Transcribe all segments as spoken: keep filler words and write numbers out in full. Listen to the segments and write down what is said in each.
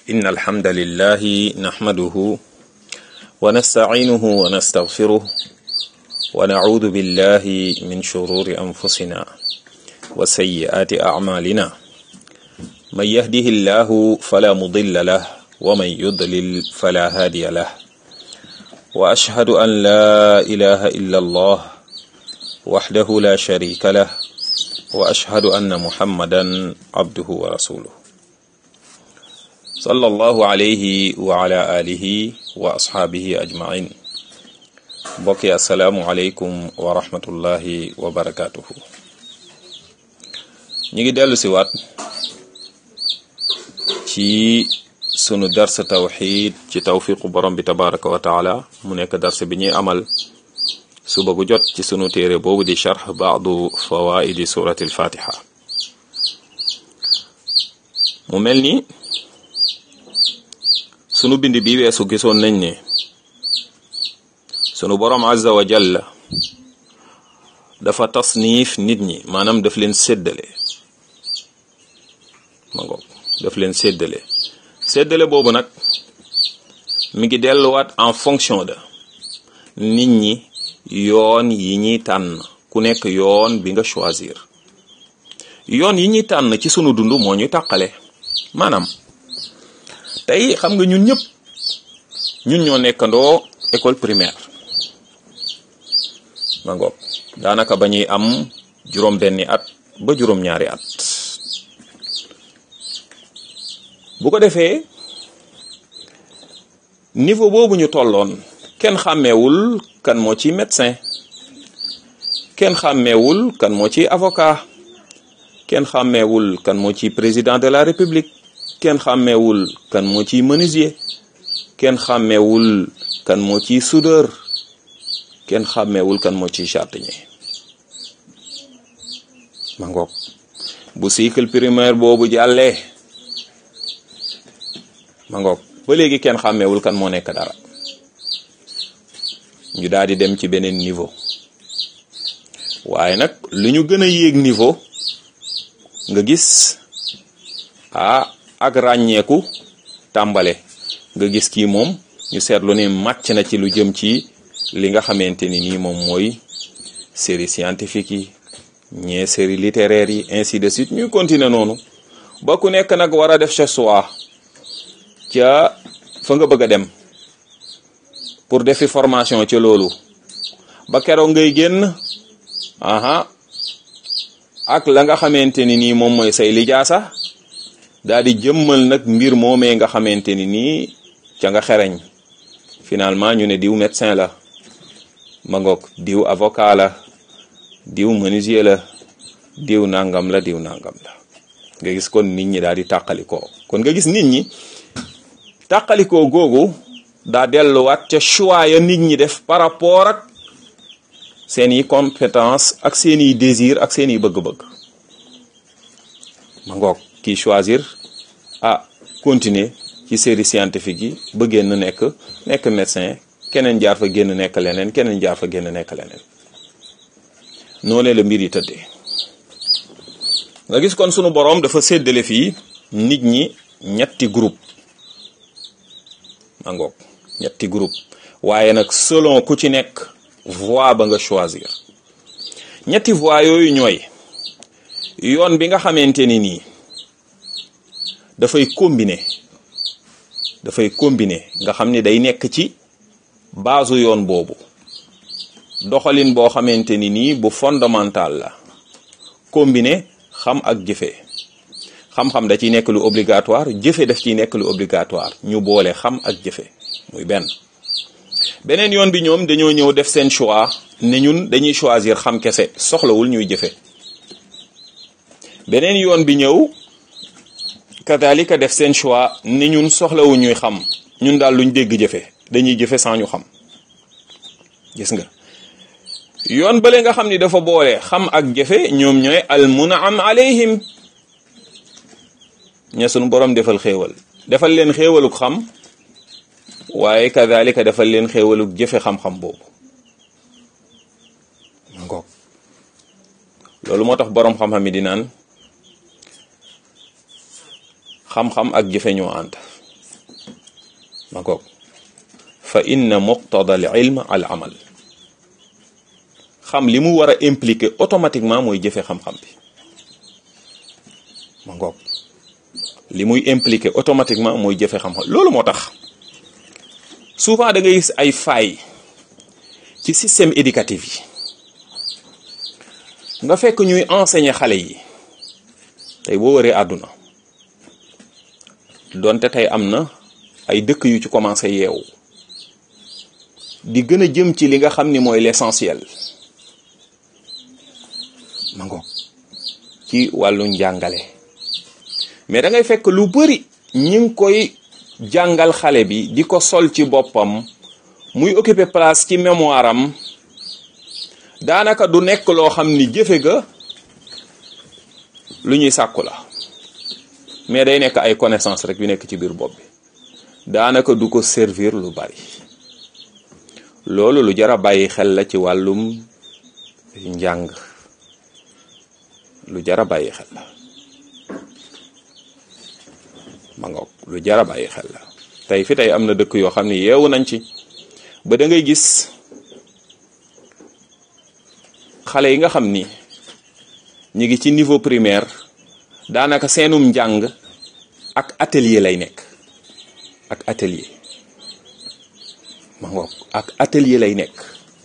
إن الحمد لله نحمده ونستعينه ونستغفره ونعوذ بالله من شرور أنفسنا وسيئات أعمالنا من يهده الله فلا مضل له ومن يضلل فلا هادي له وأشهد أن لا إله إلا الله وحده لا شريك له وأشهد أن محمدا عبده ورسوله صلى الله عليه وعلى آله وأصحابه أجمعين بقي السلام عليكم ورحمة الله وبركاته نيجي دالو سيوات ci sunu dars tawxid ci tawfiqu borom bi tabaraka wa taala mu nekk dars bi ñuy amal suba gu jot ci sunu téere boobu di charx baadu fawaidi surati alfatiha mu mel ni sunu bind bi weesu gisoon nañ ne sunu borom azza wa jalla dafa tasnif nit ñi maanaam daf leen séddale ma ngoog daf leen séddale séddale boobu nag mi ngi delluwaat en fonction de nit ñi yoon yi ñuy tànn ku nekk yoon bi nga choisir yoon yi ñuy tànn ci sunu dund moo ñu tàqale maanaam tey xam nga ñun ñëpp ñun ñoo nekkandoo école primaire ma ngoog daanaka ba ñuy am juróom benni at ba juróom ñaari at bu ko defee niveau boobu ñu tolloon kenn xàmmeewul kan moo ci médecin kenn xàmmeewul kan moo ci avocat kenn xàmmeewul kan moo ci président de la république kenn xàmmeewul kan moo ci menuisier kenn xàmmeewul kan moo ci soudeur kenn xàmmeewul kan moo ci jardinier ma ngoog bu cycle primaire boobu jàllee ma ngoog ba léegi kenn xàmmeewul kan moo nekk dara ñu daal di dem ci beneen niveau waaye nag lu ñu gën a yéeg niveau nga gis ah ak ràññeeku tàmbale nga gis kii moom ñu seetlu ne màcc na ci lu jëm ci li nga xamante ni nii moom mooy série scientifique yi ñee série littéraire yi ainsi de suite ñuy continuer noonu ba ku nekk nag war a def sa choix ca fa nga bëgg a dem pour defi formation ca loolu ba keroog ngay génn aha ak la nga xamante ni nii moom mooy say lijaasa daal di jëmmal nag mbir moomee nga xamante ni nii ca nga xereñ finalement ñu ne diw médecin la ma ngoog diw avocat la diw menuisier la diw nangam la diw nangam la nga gis kon nit ñi daal di tàqalikoo kon nga gis nit ñi tàqalikoo googu daa delluwaat ca choix ya nit ñi def par rapport ak seeni compétence ak seeni désir ak seeni bëgg-bëgg ma ngoog kii choisir ah continuer ci série scientifique yi ba génn nekk nekk médecin keneen jaar fa génn nekk leneen keneen jaar fa génn nekk leneen noonu la mbir yi tëddee nga gis kon sunu boroom dafa séddale fii nit ñi ñetti groupe ma ngoog ñetti groupe waaye nag selon ku ci nekk voie ba nga choisir ñetti voie yooyu ñooy yoon bi nga xamante ni nii dafay combiner dafay combiner nga xam ni day nekk ci base yoon boobu doxalin boo xamante ni nii bu fondamental la combiner xam ak jëfe xam-xam da ciy nekk lu obligatoire jëfe daf ciy nekk lu obligatoire ñu boole xam ak jëfe muy benn beneen yoon bi ñoom dañoo ñëw def seen choix ne ñun dañuy choisir xam kese soxlawul ñuy jëfe beneen yoon bi ñëw kadalika def seen choix ne ñun soxlawul ñuy xam ñun daal luñ dégg jëfe dañuy jëfe sans ñu xam gis nga yoon bale nga xam ni dafa boole xam ak jëfe ñoom ñooy al mun'am alayhim ña sunu borom defal xéewal defal leen xéewaluk xam waaye kadalika defal leen xéewaluk jëfe xam-xam boobu ngoog loolu moo tax borom xam-xam yi di naan xam-xam ak jëfe ñoo ànd ma ngoog fa inna muqtada al ilm al amal xam li mu war a impliquer automatiquement mooy jëfe xam-xam bi ma ngoog li muy impliquer automatiquement mooy jëfe xam-xam loolu moo tax souvent da ngay gis ay failles ci système éducatif yi nga fekk ñuy enseigner xale yi tey boo waree àdduna donte tey am na ay dëkk yu ci commencé yeewu di gën a jëm ci li nga xam ni mooy l'essentiel ma ngoog ci wàllu njàngale mais da ngay fekk lu bari ñi ngi koy jàngal xale bi di ko sol ci boppam muy occuper place ci mémoire am daanaka du nekk loo xam ni jëfe ga lu ñuy sàkku la mais day nekk ay connaissance rek yu nekk ci biir bopp bi daanaka du ko servir lu bari loolu lu jar a bàyyi xel la ci wàllum njàng lu jar a bàyyi xel la ma ngoog lu jar a bàyyi xel la tey fi tey am na dëkk yoo xam ne yeewu nañ ci ba da ngay gis xale yi nga xam ni ñi ngi ci niveau primaire daanaka seenum njàng ak atelier lay nekk ak atelier ma ngoog ak atelier lay nekk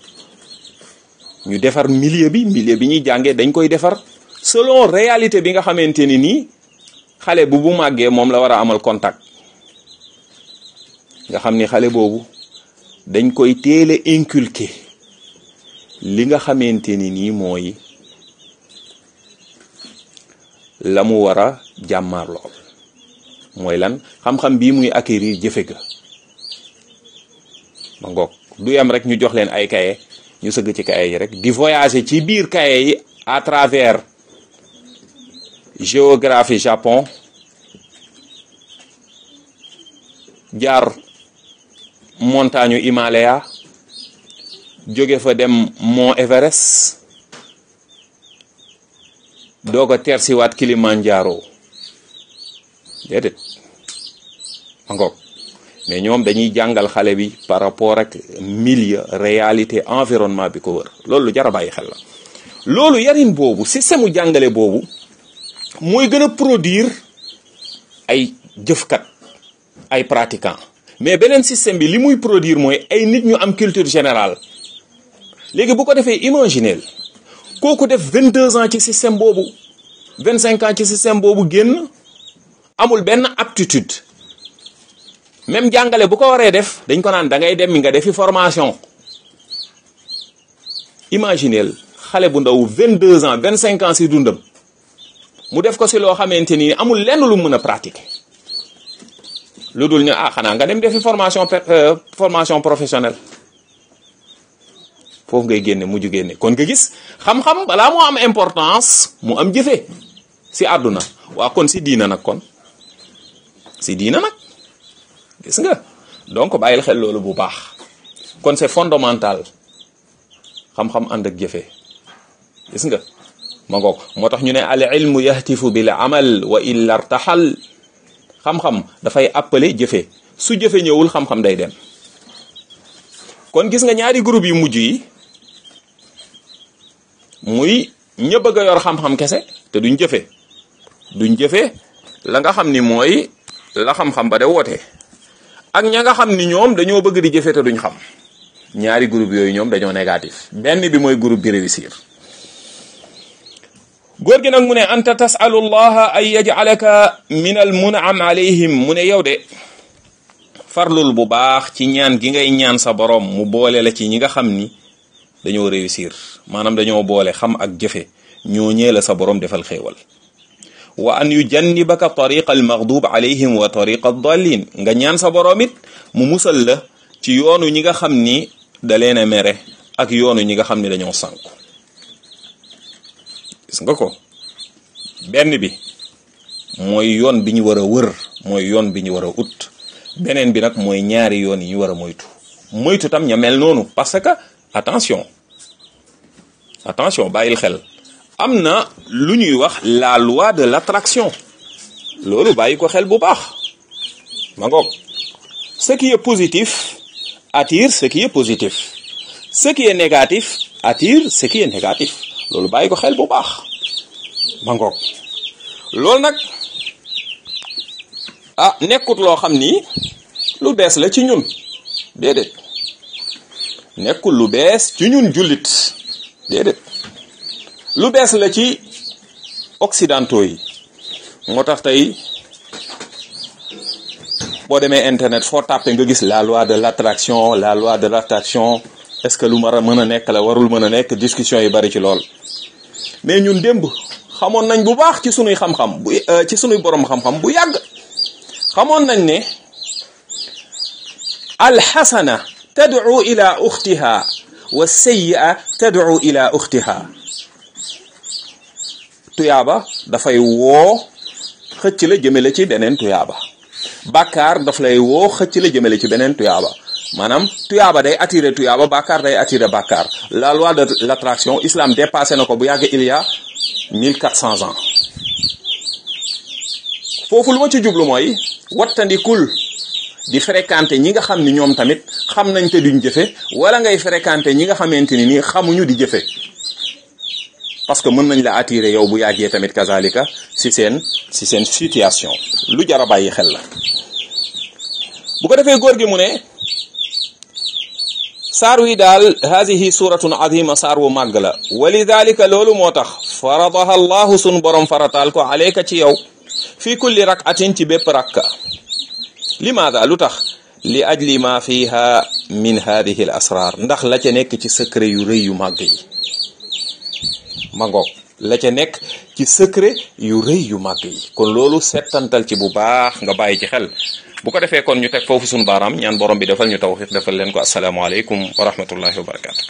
ñu defar milieu bi milieu bi ñuy jàngee dañ koy defar selon réalité bi nga xamante ni nii xale bu bu màggee moom la war a amal contact nga xam ni xale boobu dañ koy téele inculquer li nga xamante ni nii mooy la mu war a jàmmaar lool mooy lan xam-xam bii muy acquérir jëfe ga ma ngoog du yem rek ñu jox leen ay kaye ñu sëgg ci kaye yi rek di voyager ci biir kaye yi à travers géographie Japon jaar montagne Himalaya jóge fa dem mont Everest doog a tersiwaat Kilimanjaro déedéet ma ngoog mais ñoom dañuy jàngal xale bi par rapport ak milieu réalité environnement bi ko wër loolu lu jar a bàyyi xel la loolu yarin boobu système mu jàngale boobu mooy gën a produire ay jëfkat ay pratiquants mais beneen système bi li muy produire mooy ay nit ñu am culture générale léegi bu ko defee imagineel kooku def vingt deux ans ci système boobu vingt cinq ans ci système boobu génn amul benn aptitude même jàngale bu ko waree def dañ ko naan da ngay dem nga defi formation imagineel xale bu ndaw vingt deux ans vingt cinq ans si dundam mu def ko si loo xamante ni amul lenn lu mën a pratiquer lu dul ñu ah xanaa nga dem defi formation formation professionnelle foofu ngay génne mujj génne kon nga gis xam-xam balaa moo am importance mu am jëfe si àdduna waa kon si diina nag kon si diina nag gis nga donc bàyyil xel loolu bu baax kon c'est fondamental xam-xam ànd ak jëfe gis nga ma ngoog moo tax ñu ne al ilmu yahtifu bil amal wa illa irtaxal xam-xam dafay appelé jëfe su jëfe ñëwul xam-xam day dem kon gis nga ñaari groupe yu mujj yi muy ña bëgg a yor xam-xam kese te duñ jëfe duñ jëfe la nga xam ni mooy la xam-xam ba de woote ak ña nga xam ni ñoom dañoo bëgg di jëfe te duñ xam ñaari groupe yooyu ñoom dañoo négatif benn bi mooy groupe bi réussir góor gi nag mu ne anta tasalu llaha an yaj'alaka min al mun'am alayhim mu ne yow de farlul bu baax ci ñaan gi ngay ñaan sa borom mu boole la ci ñi nga xam ni dañoo réussir maanaam dañoo boole xam ak jëfe ñoo ñee la sa borom defal xéewal wa an yujannibaka tariqa al maghdub alayhim wa tariqa ad-dallin nga ñaan sa borom it mu musal la ci yoonu ñi nga xam ni da leen a mere ak yoonu ñi nga xam ni dañoo sànku gis nga ko benn bi mooy yoon bi ñu war a wër mooy yoon bi ñu war a ut beneen bi nag mooy ñaari yoon yi ñu war a moytu moytu tam ña mel noonu parce que attention attention bàyyil xel am na lu ñuy wax la loi de l'attraction loolu bàyyi ko xel bu baax ma ngoog ce qui est positif attire ce qui est positif ce qui est négatif attire ce qui est négatif loolu bàyyi ko xel bu baax ma ngoog loolu nag ah nekkut loo xam ni lu bees la ci ñun déedéet nekkul lu bees ci ñun jullit déedéet lu bees la ci occidentaux yi moo tax tey boo demee internet foo tàppe nga gis la loi de l'attraction la loi de l'attraction est-ce que lu mar a mën a nekk la warul mën a nekk discussion yi bari ci lool mais ñun démb xamoon nañ bu baax ci sunuy xam-xam bu ci sunuy borom xam-xam bu yàgg xamoon nañ ne alxasana tad'u ila uxtiha wa sayyi'a tad'u ila uxtiha tuyaaba dafay woo xëcc la jëmale ci beneen tuyaaba bàkkaar daf lay woo xëcc la jëmale ci beneen tuyaaba maanaam tuyaaba day attirer tuyaaba bàkkaar day attirer bàkkaar la loi de l'attraction islam dépassé na ko bu yàgg il y a mille quatre cents ans foofu lu ma ci jublu mooy wattandikul di fréquenter ñi nga xam ni ñoom tamit xam nañ te duñ jëfe wala ngay fréquenter ñi nga xamante ni nii xamuñu di jëfe parce que mën nañ la attirer yow bu yàggee tamit kazalika si seen si seen situation lu jar a bàyyi xel la bu ko defee góor gi mu ne saar wi daal haadihi suratun azima saar wu màgg la wa lidalika loolu moo tax faradaha allahu sun borom farataal ko aleyka ci yow fi kulli rakatin ci bépp rakka limaada lu tax li ajli ma fiha min hadihi al asrar ndax la ca nekk ci secret yu rëy yu màgg yi ma ngoog la ca nekk ci secret yu rëy yu màgg yi kon loolu settantal ci bu baax nga bàyyi ci xel bu ko defee kon ñu teg foofu suñu baaraam ñaan borom bi defal ñu tawfiq defal leen ko asalaamaaleykum wa rahmatullahi wa barakatu